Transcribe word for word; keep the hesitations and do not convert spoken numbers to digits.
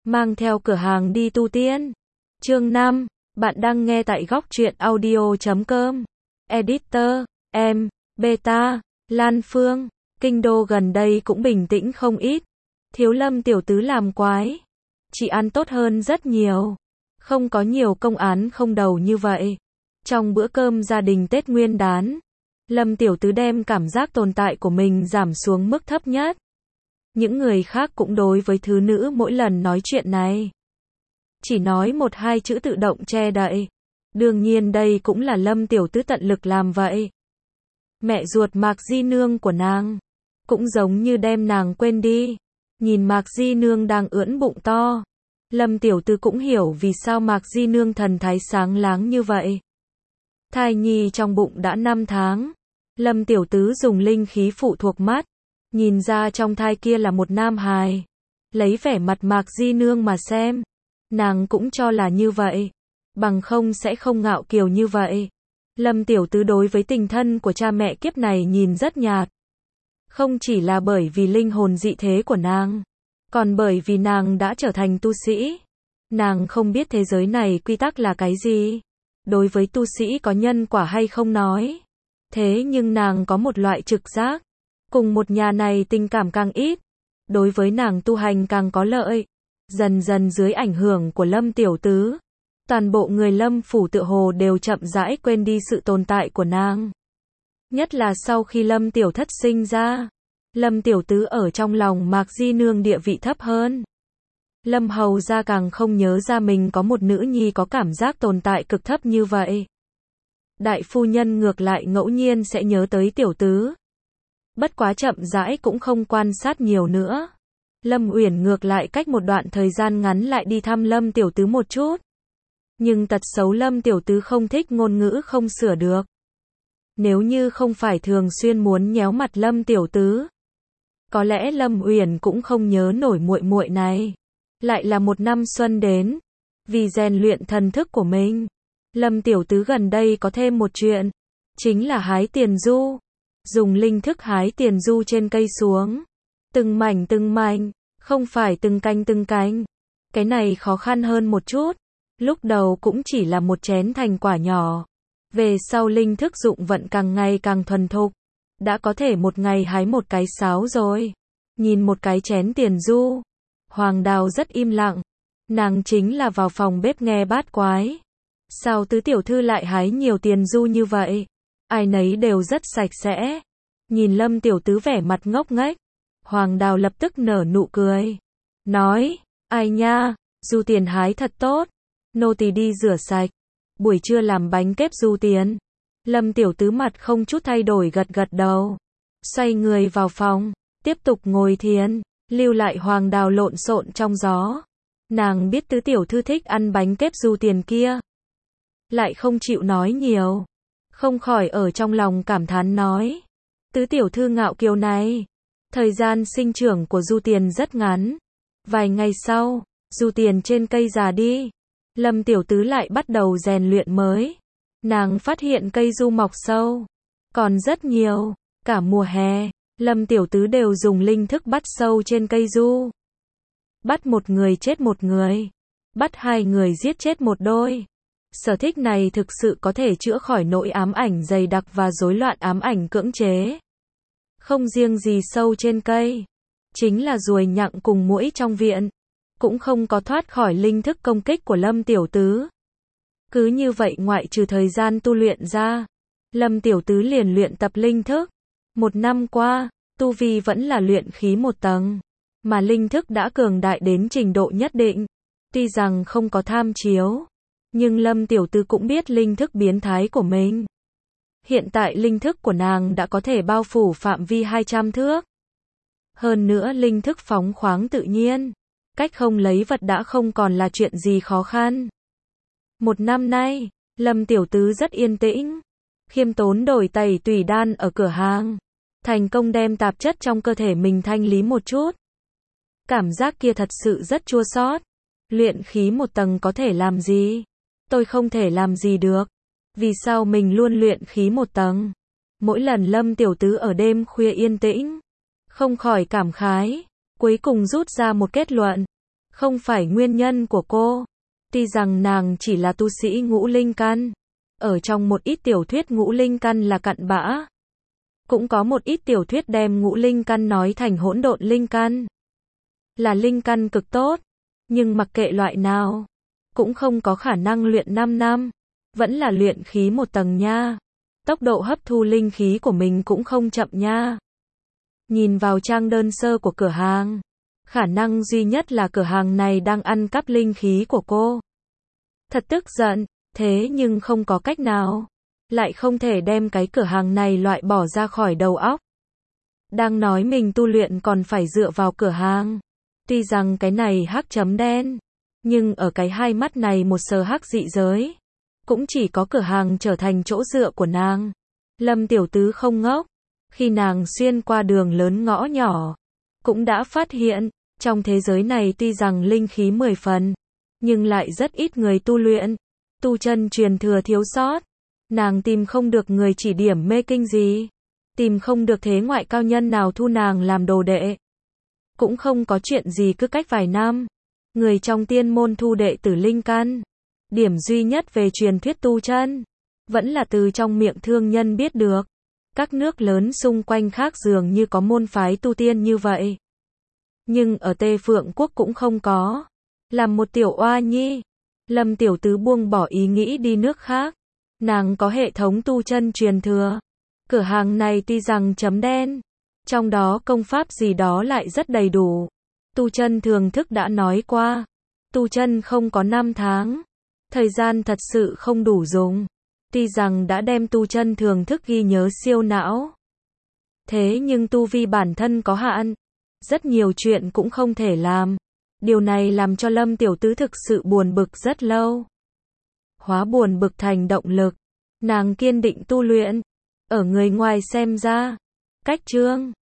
mang theo cửa hàng đi tu tiên. Chương năm, bạn đang nghe tại góc truyện audio chấm com. Editor, em, Beta, Lan Phương. Kinh đô gần đây cũng bình tĩnh không ít. Thiếu Lâm tiểu tứ làm quái. Trị an tốt hơn rất nhiều. Không có nhiều công án không đầu như vậy. Trong bữa cơm gia đình Tết Nguyên đán, Lâm tiểu tứ đem cảm giác tồn tại của mình giảm xuống mức thấp nhất. Những người khác cũng đối với thứ nữ mỗi lần nói chuyện này chỉ nói một hai chữ tự động che đậy. Đương nhiên đây cũng là Lâm tiểu tứ tận lực làm vậy. Mẹ ruột Mạc Di Nương của nàng cũng giống như đem nàng quên đi. Nhìn Mạc Di Nương đang ưỡn bụng to, Lâm tiểu tứ cũng hiểu vì sao Mạc Di Nương thần thái sáng láng như vậy. Thai nhi trong bụng đã năm tháng. Lâm tiểu tứ dùng linh khí phụ thuộc mắt, nhìn ra trong thai kia là một nam hài. Lấy vẻ mặt Mạc Di Nương mà xem, nàng cũng cho là như vậy, bằng không sẽ không ngạo kiều như vậy. Lâm tiểu tứ đối với tình thân của cha mẹ kiếp này nhìn rất nhạt. Không chỉ là bởi vì linh hồn dị thế của nàng, còn bởi vì nàng đã trở thành tu sĩ. Nàng không biết thế giới này quy tắc là cái gì. Đối với tu sĩ có nhân quả hay không nói. Thế nhưng nàng có một loại trực giác. Cùng một nhà này tình cảm càng ít, đối với nàng tu hành càng có lợi. Dần dần dưới ảnh hưởng của Lâm tiểu tứ, toàn bộ người Lâm phủ tựa hồ đều chậm rãi quên đi sự tồn tại của nàng. Nhất là sau khi Lâm tiểu thất sinh ra, Lâm tiểu tứ ở trong lòng Mạc Di Nương địa vị thấp hơn. Lâm hầu gia càng không nhớ ra mình có một nữ nhi có cảm giác tồn tại cực thấp như vậy. Đại phu nhân ngược lại ngẫu nhiên sẽ nhớ tới tiểu tứ. Bất quá chậm rãi cũng không quan sát nhiều nữa. Lâm Uyển ngược lại cách một đoạn thời gian ngắn lại đi thăm Lâm tiểu tứ một chút. Nhưng tật xấu Lâm tiểu tứ không thích ngôn ngữ không sửa được. Nếu như không phải thường xuyên muốn nhéo mặt Lâm tiểu tứ, có lẽ Lâm Uyển cũng không nhớ nổi muội muội này. Lại là một năm xuân đến, vì rèn luyện thần thức của mình, Lâm tiểu tứ gần đây có thêm một chuyện, chính là hái tiền du. Dùng linh thức hái tiền du trên cây xuống, từng mảnh từng mảnh, không phải từng canh từng cánh. Cái này khó khăn hơn một chút. Lúc đầu cũng chỉ là một chén thành quả nhỏ. Về sau linh thức dụng vận càng ngày càng thuần thục, đã có thể một ngày hái một cái sáo rồi. Nhìn một cái chén tiền du, Hoàng Đào rất im lặng. Nàng chính là vào phòng bếp nghe bát quái. Sao tứ tiểu thư lại hái nhiều tiền du như vậy? Ai nấy đều rất sạch sẽ. Nhìn Lâm tiểu tứ vẻ mặt ngốc nghếch, Hoàng Đào lập tức nở nụ cười. Nói, ai nha, du tiền hái thật tốt. Nô tỳ đi rửa sạch. Buổi trưa làm bánh kếp du tiền. Lâm tiểu tứ mặt không chút thay đổi gật gật đầu. Xoay người vào phòng, tiếp tục ngồi thiền, lưu lại Hoàng Đào lộn xộn trong gió. Nàng biết tứ tiểu thư thích ăn bánh kếp du tiền kia, lại không chịu nói nhiều. Không khỏi ở trong lòng cảm thán nói, tứ tiểu thư ngạo kiều này. Thời gian sinh trưởng của du tiền rất ngắn. Vài ngày sau, du tiền trên cây già đi. Lâm tiểu tứ lại bắt đầu rèn luyện mới. Nàng phát hiện cây du mọc sâu còn rất nhiều. Cả mùa hè, Lâm tiểu tứ đều dùng linh thức bắt sâu trên cây du. Bắt một người chết một người, bắt hai người giết chết một đôi. Sở thích này thực sự có thể chữa khỏi nỗi ám ảnh dày đặc và rối loạn ám ảnh cưỡng chế. Không riêng gì sâu trên cây, chính là ruồi nhặng cùng muỗi trong viện, cũng không có thoát khỏi linh thức công kích của Lâm tiểu tứ. Cứ như vậy ngoại trừ thời gian tu luyện ra, Lâm tiểu tứ liền luyện tập linh thức. Một năm qua, tu vi vẫn là luyện khí một tầng, mà linh thức đã cường đại đến trình độ nhất định. Tuy rằng không có tham chiếu, nhưng Lâm tiểu tứ cũng biết linh thức biến thái của mình. Hiện tại linh thức của nàng đã có thể bao phủ phạm vi hai trăm thước. Hơn nữa linh thức phóng khoáng tự nhiên, cách không lấy vật đã không còn là chuyện gì khó khăn. Một năm nay, Lâm tiểu tứ rất yên tĩnh, khiêm tốn đổi tẩy tùy đan ở cửa hàng, thành công đem tạp chất trong cơ thể mình thanh lý một chút. Cảm giác kia thật sự rất chua xót. Luyện khí một tầng có thể làm gì? Tôi không thể làm gì được. Vì sao mình luôn luyện khí một tầng? Mỗi lần Lâm tiểu tứ ở đêm khuya yên tĩnh, không khỏi cảm khái, cuối cùng rút ra một kết luận. không phải nguyên nhân của cô. Tuy rằng nàng chỉ là tu sĩ ngũ linh căn, ở trong một ít tiểu thuyết ngũ linh căn là cặn bã. Cũng có một ít tiểu thuyết đem ngũ linh căn nói thành hỗn độn linh căn. Là linh căn cực tốt, nhưng mặc kệ loại nào, cũng không có khả năng luyện năm năm, vẫn là luyện khí một tầng nha. Tốc độ hấp thu linh khí của mình cũng không chậm nha. Nhìn vào trang đơn sơ của cửa hàng, khả năng duy nhất là cửa hàng này đang ăn cắp linh khí của cô. Thật tức giận, thế nhưng không có cách nào, lại không thể đem cái cửa hàng này loại bỏ ra khỏi đầu óc. Đang nói mình tu luyện còn phải dựa vào cửa hàng. Tuy rằng cái này hắc chấm đen, nhưng ở cái hai mắt này một sờ hắc dị giới, cũng chỉ có cửa hàng trở thành chỗ dựa của nàng. Lâm tiểu tứ không ngốc, khi nàng xuyên qua đường lớn ngõ nhỏ, cũng đã phát hiện, trong thế giới này tuy rằng linh khí mười phần, nhưng lại rất ít người tu luyện, tu chân truyền thừa thiếu sót. Nàng tìm không được người chỉ điểm mê kinh gì, tìm không được thế ngoại cao nhân nào thu nàng làm đồ đệ. Cũng không có chuyện gì cứ cách vài năm, người trong tiên môn thu đệ tử linh căn. Điểm duy nhất về truyền thuyết tu chân, vẫn là từ trong miệng thương nhân biết được. Các nước lớn xung quanh khác dường như có môn phái tu tiên như vậy. Nhưng ở Tê Phượng Quốc cũng không có. Làm một tiểu oa nhi, Lâm tiểu tứ buông bỏ ý nghĩ đi nước khác. Nàng có hệ thống tu chân truyền thừa. Cửa hàng này tuy rằng chấm đen, trong đó công pháp gì đó lại rất đầy đủ. Tu chân thường thức đã nói qua, tu chân không có năm tháng, thời gian thật sự không đủ dùng. Tuy rằng đã đem tu chân thường thức ghi nhớ siêu não, thế nhưng tu vi bản thân có hạn, rất nhiều chuyện cũng không thể làm. Điều này làm cho Lâm tiểu tứ thực sự buồn bực rất lâu. Hóa buồn bực thành động lực, nàng kiên định tu luyện. Ở người ngoài xem ra, cách chương